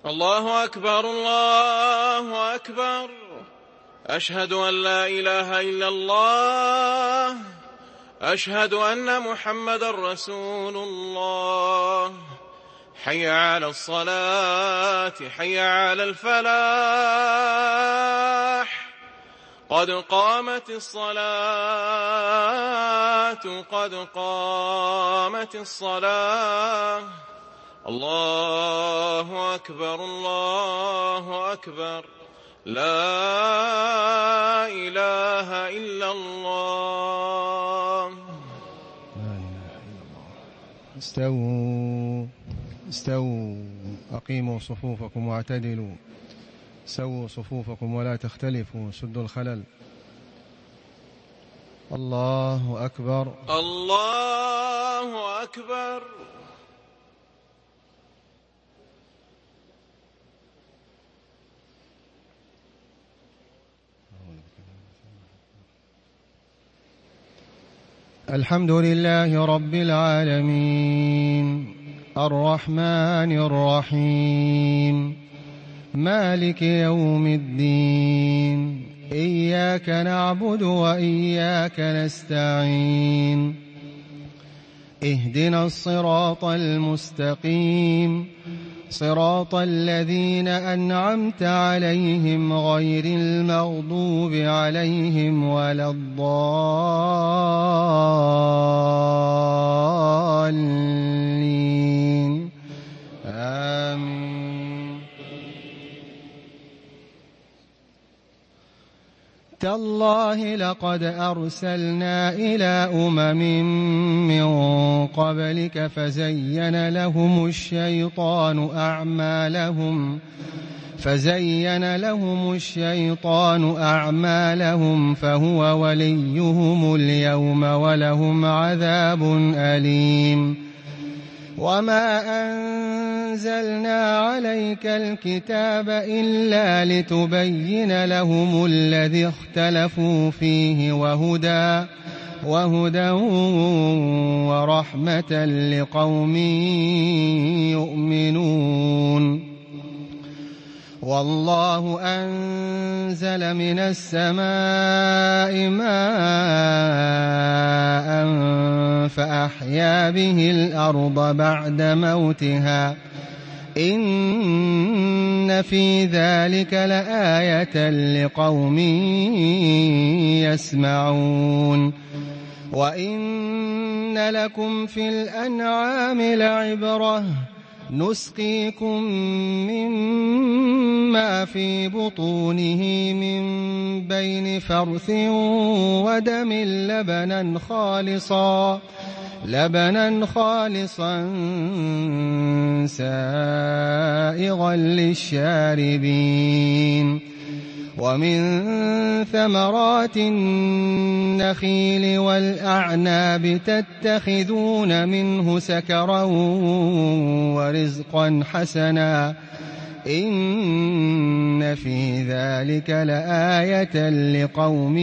الله أكبر الله أكبر. أشهد أن لا إله إلا الله. أشهد أن محمدًا رسول الله. حي على الصلاة حي على الفلاح. قد قامت الصلاة قد قامت الصلاة. الله أكبر الله أكبر. لا إله إلا الله. لا إله إلا الله. استووا استووا، أقيموا صفوفكم واعتدلوا، سووا صفوفكم ولا تختلفوا، سدوا الخلل. الله أكبر الله أكبر. الحمد لله رب العالمين، الرحمن الرحيم، مالك يوم الدين، إياك نعبد وإياك نستعين، اهدنا الصراط المستقيم، صراط الذين أنعمت عليهم غير المغضوب عليهم ولا الضالين، آمين. تالله لقد أرسلنا إلى أمم من قبلك فزين لهم الشيطان أعمالهم فهو وليهم اليوم ولهم عذاب أليم. وما أنزلنا عليك الكتاب إلا لتبين لهم الذي اختلفوا فيه وهدى ورحمة لقوم يؤمنون. والله أنزل من السماء ماء فأحيا به الأرض بعد موتها، إن في ذلك لآية لقوم يسمعون. وإن لكم في الأنعام لعبرة، نسقيكم مما في بطونه من بين فرث ودم لبنا خالصا سائغا للشاربين. ومن ثمرات النخيل والأعناب تتخذون منه سكرا ورزقا حسنا، إن في ذلك لآية لقوم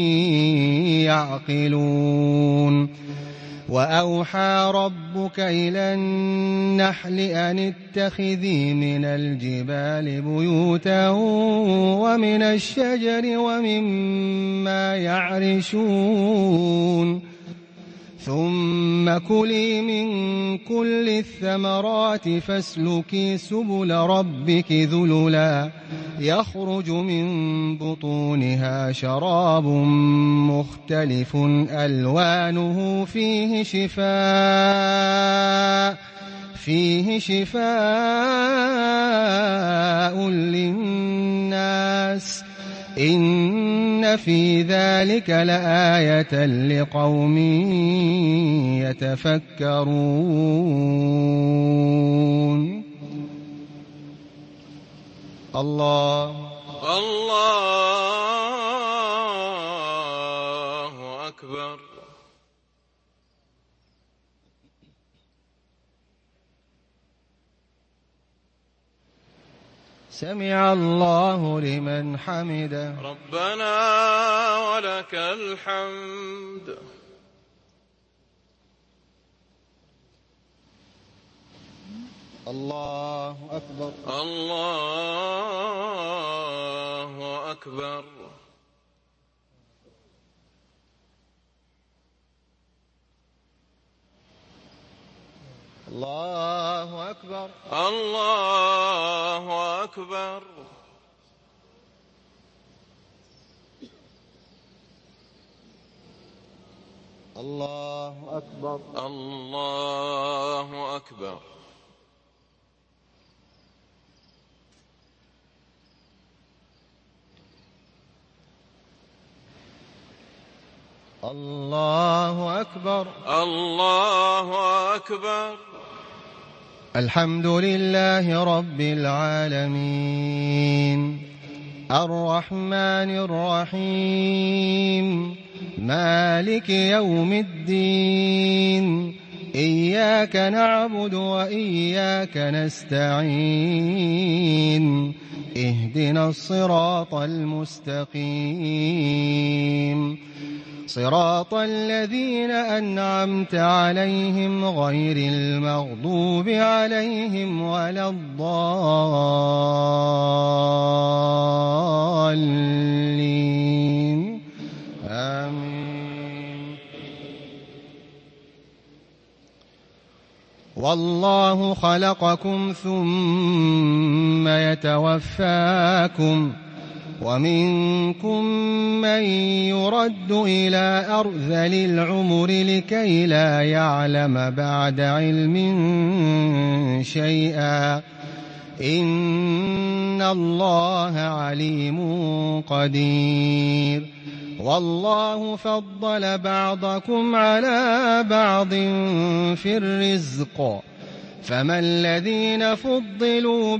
يعقلون. وأوحى ربك إلى النحل أن اتخذي من الجبال بيوتا ومن الشجر ومما يعرشون، ثم كلي من كل الثمرات فاسلكي سبل ربك ذللا يخرج من بطونها شراب مختلف ألوانه فيه شفاء للناس، إن في ذلك لآية لقوم يتفكرون. الله أكبر. سمع الله لمن حمده. ربنا ولك الحمد. الله أكبر. الله أكبر. الله أكبر. الله أكبر. الله أكبر. الله أكبر. الله أكبر. الله أكبر. الحمد لله رب العالمين الرحمن الرحيم مالك يوم الدين إياك نعبد وإياك نستعين اهدنا الصراط المستقيم صراط الذين أنعمت عليهم غير المغضوب عليهم ولا الضالين آمين. والله خلقكم ثم يتوفاكم ومنكم من يرد إلى أرذل العمر لكي لا يعلم بعد علم شيئا إن الله عليم قدير. والله فضل بعضكم على بعض في الرزق فما الذين فضلوا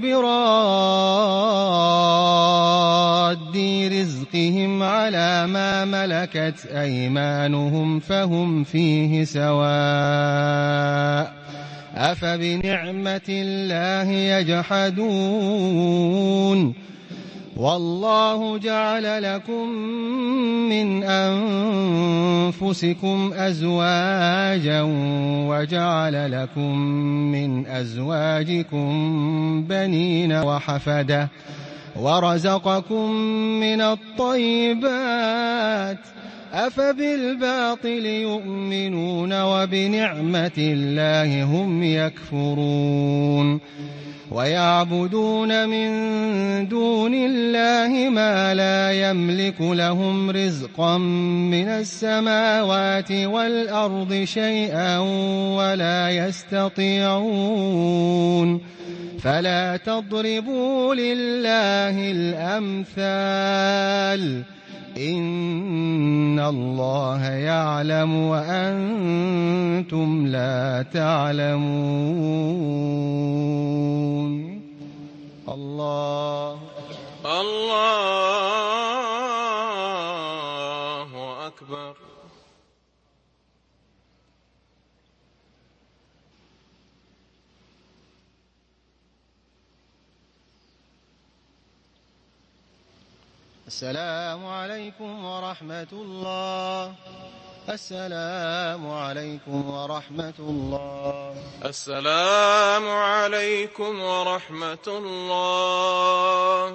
براد رزقهم على ما ملكت أيمانهم فهم فيه سواء أفبنعمة الله يجحدون. والله جعل لكم من أنفسكم أزواجا وجعل لكم من أزواجكم بنين وحفدة ورزقكم من الطيبات أفبالباطل يؤمنون وبنعمة الله هم يكفرون. ويعبدون من دون الله ما لا يملك لهم رزقا من السماوات والأرض شيئا ولا يستطيعون. فلا تضربوا لله الأمثال إن الله يعلم وأنتم لا تعلمون. الله أكبر. السلام عليكم ورحمة الله. السلام عليكم ورحمة الله. السلام عليكم ورحمة الله.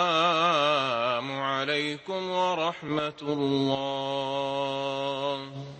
السلام عليكم ورحمة الله.